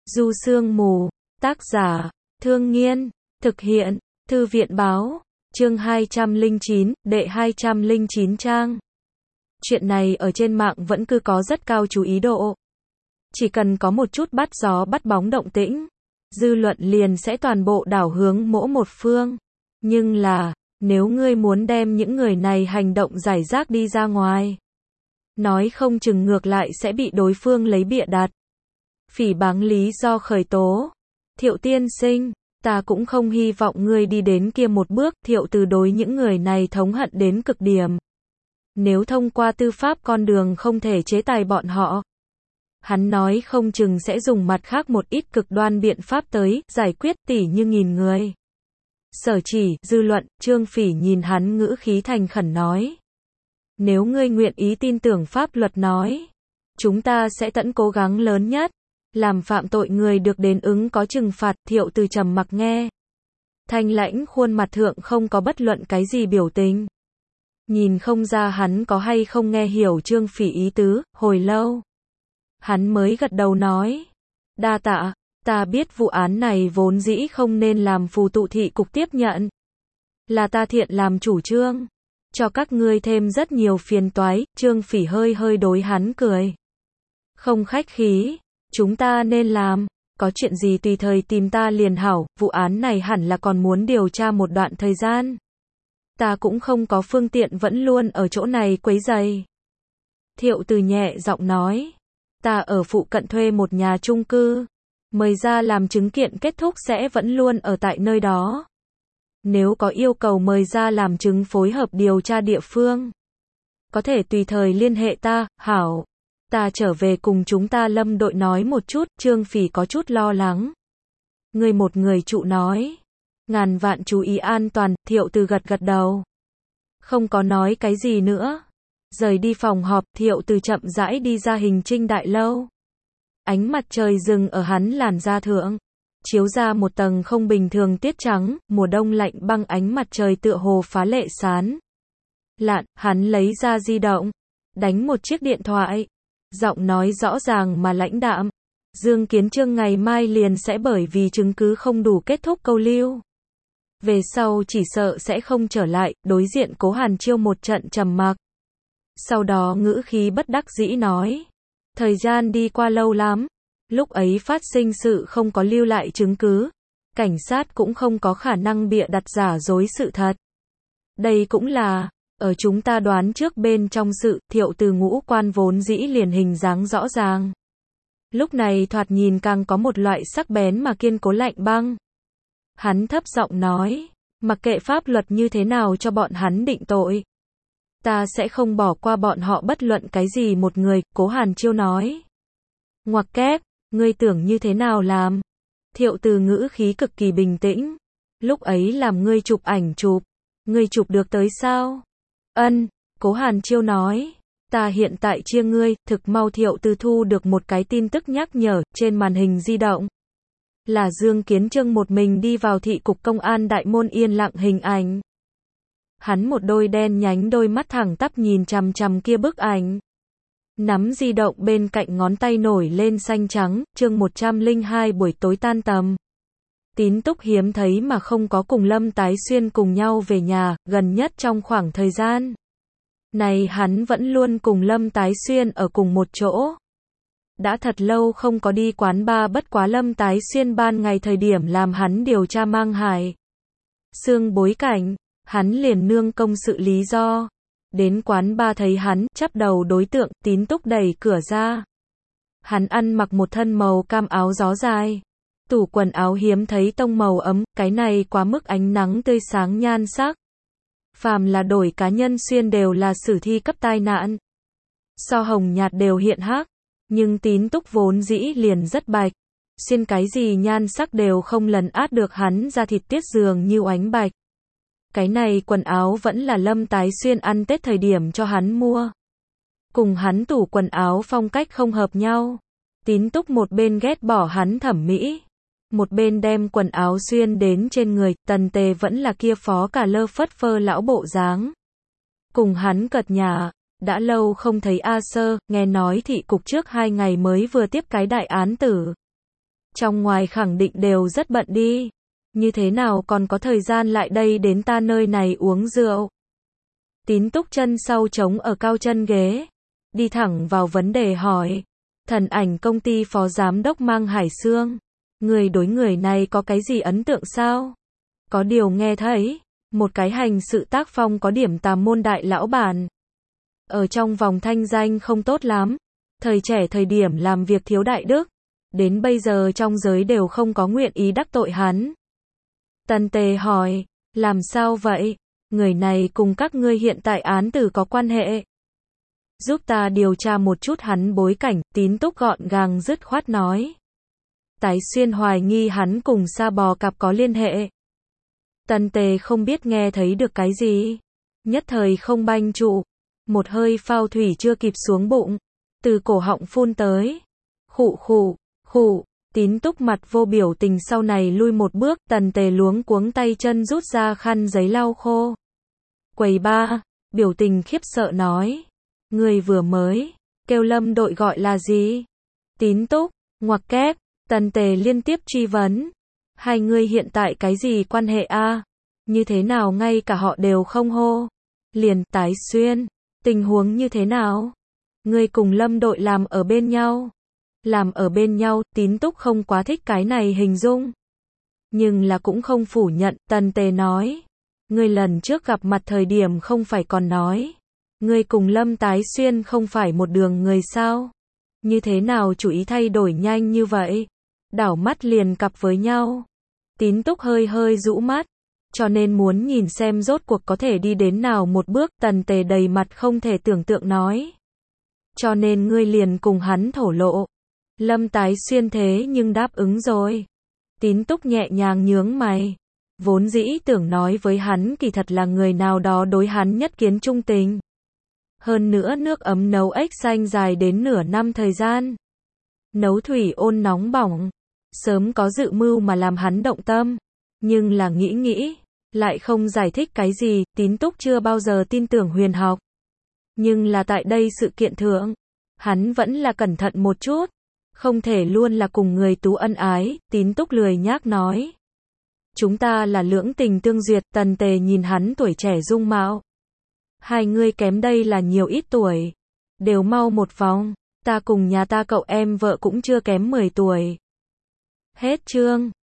Du Sương Mù, tác giả, Thương Nghiên, thực hiện, Thư viện báo, chương 209, đệ 209 trang. Chuyện này ở trên mạng vẫn cứ có rất cao chú ý độ. Chỉ cần có một chút bắt gió bắt bóng động tĩnh, dư luận liền sẽ toàn bộ đảo hướng mỗi một phương. Nhưng là, nếu ngươi muốn đem những người này hành động rải rác đi ra ngoài, nói không chừng ngược lại sẽ bị đối phương lấy bịa đặt, phỉ báng lý do khởi tố. Thiệu tiên sinh, ta cũng không hy vọng ngươi đi đến kia một bước. Thiệu Từ đối những người này thống hận đến cực điểm. Nếu thông qua tư pháp con đường không thể chế tài bọn họ, hắn nói không chừng sẽ dùng mặt khác một ít cực đoan biện pháp tới giải quyết, tỉ như nghìn người. Sở Chỉ, dư luận, Trương Phỉ nhìn hắn ngữ khí thành khẩn nói. Nếu ngươi nguyện ý tin tưởng pháp luật nói, chúng ta sẽ tận cố gắng lớn nhất, làm phạm tội người được đến ứng có trừng phạt. Thiệu Từ trầm mặc nghe. Thanh lãnh khuôn mặt thượng không có bất luận cái gì biểu tình. Nhìn không ra hắn có hay không nghe hiểu Trương Phỉ ý tứ, hồi lâu. Hắn mới gật đầu nói. Đa tạ, ta biết vụ án này vốn dĩ không nên làm Phù Tụ thị cục tiếp nhận. Là ta thiện làm chủ trương, cho các ngươi thêm rất nhiều phiền toái. Trương Phỉ hơi hơi đối hắn cười. Không khách khí, chúng ta nên làm, có chuyện gì tùy thời tìm ta liền hảo. Vụ án này hẳn là còn muốn điều tra một đoạn thời gian. Ta cũng không có phương tiện vẫn luôn ở chỗ này quấy rầy. Thiệu Từ nhẹ giọng nói. Ta ở phụ cận thuê một nhà chung cư, mời ra làm chứng kiện kết thúc sẽ vẫn luôn ở tại nơi đó. Nếu có yêu cầu mời ra làm chứng phối hợp điều tra địa phương, có thể tùy thời liên hệ ta. Hảo, ta trở về cùng chúng ta Lâm đội nói một chút. Trương Phỉ có chút lo lắng. Người một người trụ nói, ngàn vạn chú ý an toàn. Thiệu Từ gật gật đầu, không có nói cái gì nữa. Rời đi phòng họp, Thiệu Từ chậm rãi đi ra Hình Trinh đại lâu. Ánh mặt trời dừng ở hắn làn da thượng, chiếu ra một tầng không bình thường tiết trắng. Mùa đông lạnh băng, ánh mặt trời tựa hồ phá lệ sán lạn. Hắn lấy ra di động, đánh một chiếc điện thoại, giọng nói rõ ràng mà lãnh đạm. Dương Kiến Chương ngày mai liền sẽ bởi vì chứng cứ không đủ kết thúc câu lưu. Về sau chỉ sợ sẽ không trở lại. Đối diện Cố Hàn Chiêu một trận trầm mặc. Sau đó ngữ khí bất đắc dĩ nói. Thời gian đi qua lâu lắm. Lúc ấy phát sinh sự không có lưu lại chứng cứ. Cảnh sát cũng không có khả năng bịa đặt giả dối sự thật. Đây cũng là, ở chúng ta đoán trước bên trong sự. Thiệu Từ ngũ quan vốn dĩ liền hình dáng rõ ràng. Lúc này thoạt nhìn càng có một loại sắc bén mà kiên cố lạnh băng. Hắn thấp giọng nói. Mặc kệ pháp luật như thế nào cho bọn hắn định tội, ta sẽ không bỏ qua bọn họ bất luận cái gì một người. Cố Hàn Chiêu nói. Ngoặc kép, ngươi tưởng như thế nào làm? Thiệu Từ ngữ khí cực kỳ bình tĩnh. Lúc ấy làm ngươi chụp ảnh chụp, ngươi chụp được tới sao? Ân, Cố Hàn Chiêu nói. Ta hiện tại chia ngươi. Thực mau Thiệu Từ thu được một cái tin tức nhắc nhở trên màn hình di động. Là Dương Kiến Chương một mình đi vào thị cục công an đại môn yên lặng hình ảnh. Hắn một đôi đen nhánh đôi mắt thẳng tắp nhìn chằm chằm kia bức ảnh. Nắm di động bên cạnh ngón tay nổi lên xanh trắng. Chương 102 buổi tối tan tầm. Tín Túc hiếm thấy mà không có cùng Lâm Tái Xuyên cùng nhau về nhà. Gần nhất trong khoảng thời gian này hắn vẫn luôn cùng Lâm Tái Xuyên ở cùng một chỗ. Đã thật lâu không có đi quán bar. Bất quá Lâm Tái Xuyên ban ngày thời điểm làm hắn điều tra mang hài xương bối cảnh, hắn liền nương công sự lý do đến quán bar thấy hắn. Chắp đầu đối tượng. Tín Túc đẩy cửa ra. Hắn ăn mặc một thân màu cam áo gió dài, tủ quần áo hiếm thấy tông màu ấm. Cái này quá mức ánh nắng tươi sáng nhan sắc, phàm là đổi cá nhân xuyên đều là sử thi cấp tai nạn. So hồng nhạt đều hiện hắc, nhưng Tín Túc vốn dĩ liền rất bạch, xuyên cái gì nhan sắc đều không lấn át được hắn da thịt tiết dường như oánh bạch. Cái này quần áo vẫn là Lâm Tái Xuyên ăn Tết thời điểm cho hắn mua. Cùng hắn tủ quần áo phong cách không hợp nhau. Tín Túc một bên ghét bỏ hắn thẩm mỹ, một bên đem quần áo xuyên đến trên người. Tần Tề vẫn là kia phó cả lơ phất phơ lão bộ dáng. Cùng hắn cợt nhả. Đã lâu không thấy A Sơ, nghe nói thị cục trước 2 ngày mới vừa tiếp cái đại án tử. trong ngoài khẳng định đều rất bận đi. Như thế nào còn có thời gian lại đây đến ta nơi này uống rượu? Tín Túc chân sau chống ở cao chân ghế, đi thẳng vào vấn đề hỏi. Thần ảnh công ty phó giám đốc Mang Hải Sương, người đối người này có cái gì ấn tượng sao? Có điều nghe thấy, một cái hành sự tác phong có điểm tà môn đại lão bản. Ở trong vòng thanh danh không tốt lắm, thời trẻ thời điểm làm việc thiếu đại đức, đến bây giờ trong giới đều không có nguyện ý đắc tội hắn. Tần Tề hỏi, làm sao vậy? Người này cùng các ngươi hiện tại án tử có quan hệ? Giúp ta điều tra một chút hắn bối cảnh, Tín Túc gọn gàng dứt khoát nói. Tái Xuyên hoài nghi hắn cùng Sa Bò Cạp có liên hệ. Tần Tề không biết nghe thấy được cái gì, nhất thời không banh trụ, một hơi phao thủy chưa kịp xuống bụng, từ cổ họng phun tới. Khụ khụ, khụ, Tín Túc mặt vô biểu tình sau này lui một bước, Tần Tề luống cuống tay chân rút ra khăn giấy lau khô. Quầy ba, biểu tình khiếp sợ nói. Người vừa mới kêu Lâm đội gọi là gì? Tín Túc, ngoặc kép, Tần Tề liên tiếp truy vấn. Hai người hiện tại cái gì quan hệ a? Như thế nào ngay cả họ đều không hô? Liền Tái Xuyên, tình huống như thế nào? Người cùng Lâm đội làm ở bên nhau. Làm ở bên nhau, Tín Túc không quá thích cái này hình dung. Nhưng là cũng không phủ nhận, Tần Tề nói. Người lần trước gặp mặt thời điểm không phải còn nói. Người cùng Lâm Tái Xuyên không phải một đường người sao? Như thế nào chủ ý thay đổi nhanh như vậy? Đảo mắt liền cặp với nhau. Tín Túc hơi hơi rũ mắt, cho nên muốn nhìn xem rốt cuộc có thể đi đến nào một bước. Tần Tề đầy mặt không thể tưởng tượng nói. Cho nên ngươi liền cùng hắn thổ lộ. Lâm Tái Xuyên thế nhưng đáp ứng rồi. Tín Túc nhẹ nhàng nhướng mày. Vốn dĩ tưởng nói với hắn kỳ thật là người nào đó đối hắn nhất kiến trung tình. Hơn nữa nước ấm nấu ếch xanh dài đến nửa năm thời gian. Nấu thủy ôn nóng bỏng. Sớm có dự mưu mà làm hắn động tâm. Nhưng là nghĩ, lại không giải thích cái gì. Tín Túc chưa bao giờ tin tưởng huyền học. Nhưng là tại đây sự kiện thượng, hắn vẫn là cẩn thận một chút. Không thể luôn là cùng người tú ân ái. Tín Túc lười nhác nói. Chúng ta là lưỡng tình tương duyệt. Tần Tề nhìn hắn tuổi trẻ dung mạo. Hai người kém đây là nhiều ít tuổi. Đều mau một vòng. Ta cùng nhà ta cậu em vợ cũng chưa kém 10 tuổi. Hết chương.